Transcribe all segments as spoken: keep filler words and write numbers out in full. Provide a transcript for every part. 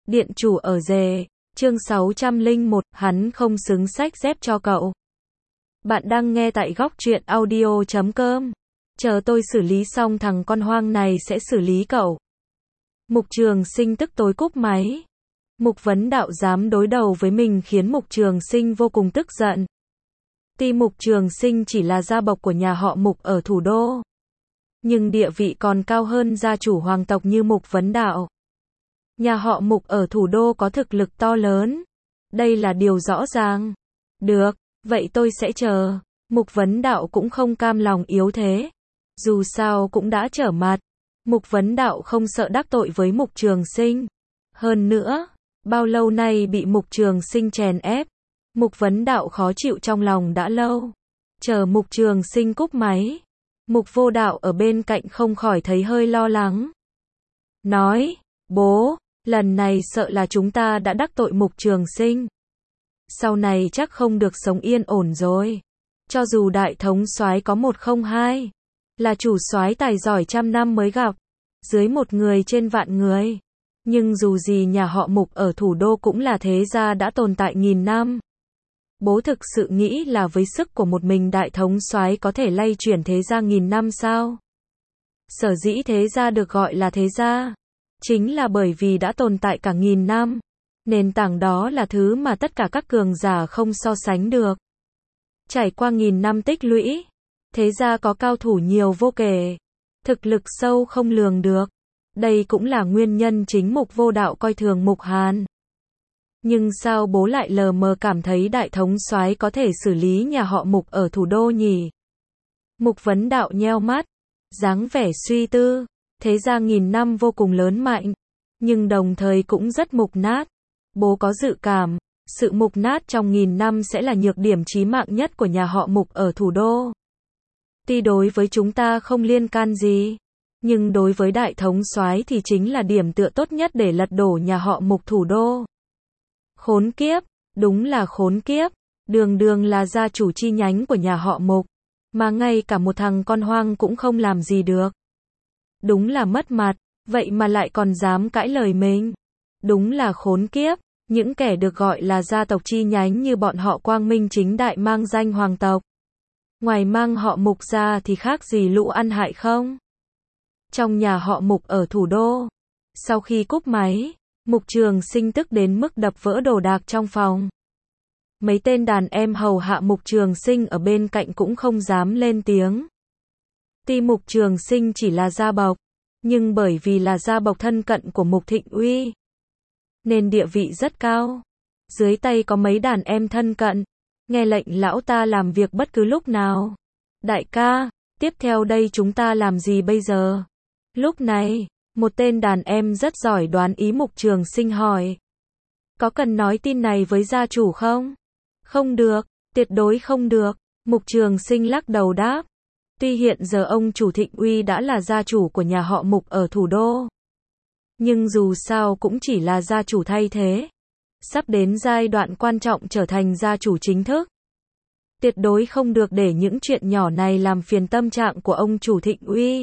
Điện chủ ở rể, chương sáu trăm lẻ một, hắn không xứng xách dép cho cậu. Bạn đang nghe tại góc truyện audio chấm com. Chờ tôi xử lý xong thằng con hoang này sẽ xử lý cậu. Mục Trường Sinh tức tối cúp máy. Mục Vấn Đạo dám đối đầu với mình khiến Mục Trường Sinh vô cùng tức giận. Tuy Mục Trường Sinh chỉ là gia bộc của nhà họ Mục ở thủ đô, nhưng địa vị còn cao hơn gia chủ hoàng tộc như Mục Vấn Đạo. Nhà họ Mục ở thủ đô có thực lực to lớn. Đây là điều rõ ràng. Được, vậy tôi sẽ chờ. Mục Vấn Đạo cũng không cam lòng yếu thế. Dù sao cũng đã trở mặt. Mục Vấn Đạo không sợ đắc tội với Mục Trường Sinh. Hơn nữa, bao lâu nay bị Mục Trường Sinh chèn ép. Mục Vấn Đạo khó chịu trong lòng đã lâu. Chờ Mục Trường Sinh cúp máy. Mục Vô Đạo ở bên cạnh không khỏi thấy hơi lo lắng. Nói, bố, lần này sợ là chúng ta đã đắc tội Mục Trường Sinh. Sau này chắc không được sống yên ổn rồi. Cho dù đại thống soái có một không hai, là chủ soái tài giỏi trăm năm mới gặp, dưới một người trên vạn người. Nhưng dù gì nhà họ Mục ở thủ đô cũng là thế gia đã tồn tại nghìn năm. Bố thực sự nghĩ là với sức của một mình đại thống soái có thể lay chuyển thế gia nghìn năm sao? Sở dĩ thế gia được gọi là thế gia, chính là bởi vì đã tồn tại cả nghìn năm. Nền tảng đó là thứ mà tất cả các cường giả không so sánh được. Trải qua nghìn năm tích lũy, thế gia có cao thủ nhiều vô kể, thực lực sâu không lường được. Đây cũng là nguyên nhân chính Mục Vô Đạo coi thường Mục Hàn. Nhưng sao bố lại lờ mờ cảm thấy đại thống soái có thể xử lý nhà họ Mục ở thủ đô nhỉ? Mục Vấn Đạo nheo mắt, dáng vẻ suy tư. Thế gia nghìn năm vô cùng lớn mạnh, nhưng đồng thời cũng rất mục nát. Bố có dự cảm, sự mục nát trong nghìn năm sẽ là nhược điểm chí mạng nhất của nhà họ Mục ở thủ đô. Tuy đối với chúng ta không liên can gì, nhưng đối với đại thống soái thì chính là điểm tựa tốt nhất để lật đổ nhà họ Mục thủ đô. Khốn kiếp, đúng là khốn kiếp, đường đường là gia chủ chi nhánh của nhà họ Mục, mà ngay cả một thằng con hoang cũng không làm gì được. Đúng là mất mặt, vậy mà lại còn dám cãi lời mình. Đúng là khốn kiếp, những kẻ được gọi là gia tộc chi nhánh như bọn họ quang minh chính đại mang danh hoàng tộc. Ngoài mang họ Mục ra thì khác gì lũ ăn hại không? Trong nhà họ Mục ở thủ đô, sau khi cúp máy, Mục Trường Sinh tức đến mức đập vỡ đồ đạc trong phòng. Mấy tên đàn em hầu hạ Mục Trường Sinh ở bên cạnh cũng không dám lên tiếng. Tuy Mục Trường Sinh chỉ là gia bộc, nhưng bởi vì là gia bộc thân cận của Mục Thịnh Uy, nên địa vị rất cao. Dưới tay có mấy đàn em thân cận, nghe lệnh lão ta làm việc bất cứ lúc nào. Đại ca, tiếp theo đây chúng ta làm gì bây giờ? Lúc này, một tên đàn em rất giỏi đoán ý Mục Trường Sinh hỏi. Có cần nói tin này với gia chủ không? Không được, tuyệt đối không được. Mục Trường Sinh lắc đầu đáp. Tuy hiện giờ ông chủ Thịnh Uy đã là gia chủ của nhà họ Mục ở thủ đô, nhưng dù sao cũng chỉ là gia chủ thay thế. Sắp đến giai đoạn quan trọng trở thành gia chủ chính thức. Tuyệt đối không được để những chuyện nhỏ này làm phiền tâm trạng của ông chủ Thịnh Uy.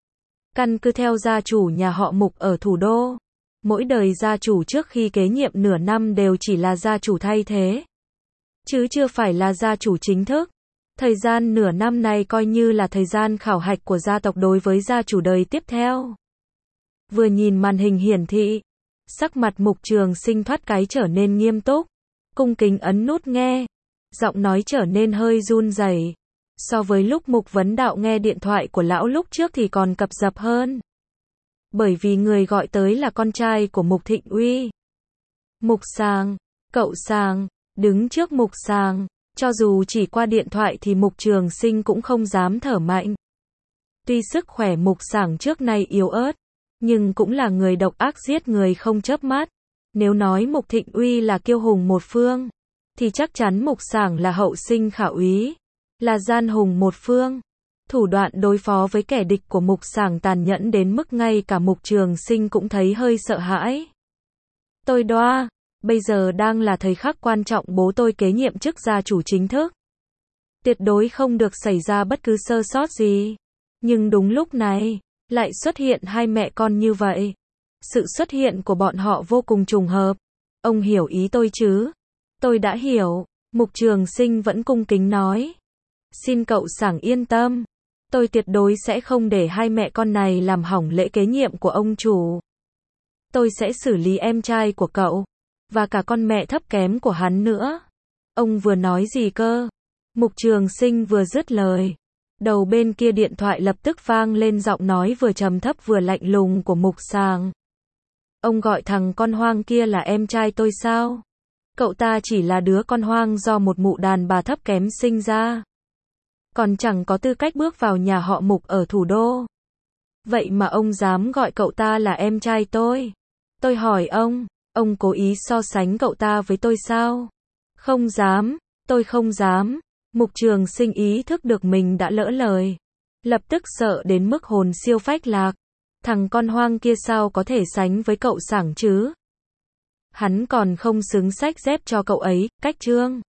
Căn cứ theo gia chủ nhà họ Mục ở thủ đô, mỗi đời gia chủ trước khi kế nhiệm nửa năm đều chỉ là gia chủ thay thế, chứ chưa phải là gia chủ chính thức. Thời gian nửa năm này coi như là thời gian khảo hạch của gia tộc đối với gia chủ đời tiếp theo. Vừa nhìn màn hình hiển thị, sắc mặt Mục Trường Sinh thoát cái trở nên nghiêm túc, cung kính ấn nút nghe, giọng nói trở nên hơi run rẩy. So với lúc Mục Vấn Đạo nghe điện thoại của lão lúc trước thì còn cập dập hơn. Bởi vì người gọi tới là con trai của Mục Thịnh Uy. Mục Sàng, cậu Sàng, đứng trước Mục Sàng. Cho dù chỉ qua điện thoại thì Mục Trường Sinh cũng không dám thở mạnh. Tuy sức khỏe Mục Sàng trước nay yếu ớt, nhưng cũng là người độc ác giết người không chớp mắt. Nếu nói Mục Thịnh Uy là kiêu hùng một phương, thì chắc chắn Mục Sàng là hậu sinh khả úy, là gian hùng một phương. Thủ đoạn đối phó với kẻ địch của Mục Sàng tàn nhẫn đến mức ngay cả Mục Trường Sinh cũng thấy hơi sợ hãi. Tôi đoa. Bây giờ đang là thời khắc quan trọng bố tôi kế nhiệm chức gia chủ chính thức. Tuyệt đối không được xảy ra bất cứ sơ sót gì. Nhưng đúng lúc này, lại xuất hiện hai mẹ con như vậy. Sự xuất hiện của bọn họ vô cùng trùng hợp. Ông hiểu ý tôi chứ? Tôi đã hiểu. Mục Trường Sinh vẫn cung kính nói. Xin cậu Sảng yên tâm. Tôi tuyệt đối sẽ không để hai mẹ con này làm hỏng lễ kế nhiệm của ông chủ. Tôi sẽ xử lý em trai của cậu. Và cả con mẹ thấp kém của hắn nữa. Ông vừa nói gì cơ? Mục Trường Sinh vừa dứt lời. Đầu bên kia điện thoại lập tức vang lên giọng nói vừa trầm thấp vừa lạnh lùng của Mục Sàng. Ông gọi thằng con hoang kia là em trai tôi sao? Cậu ta chỉ là đứa con hoang do một mụ đàn bà thấp kém sinh ra. Còn chẳng có tư cách bước vào nhà họ Mục ở thủ đô. Vậy mà ông dám gọi cậu ta là em trai tôi? Tôi hỏi ông, ông cố ý so sánh cậu ta với tôi sao? Không dám, tôi không dám. Mục Trường Sinh ý thức được mình đã lỡ lời. Lập tức sợ đến mức hồn siêu phách lạc. Thằng con hoang kia sao có thể sánh với cậu Sảng chứ? Hắn còn không xứng xách dép cho cậu ấy, cách trương.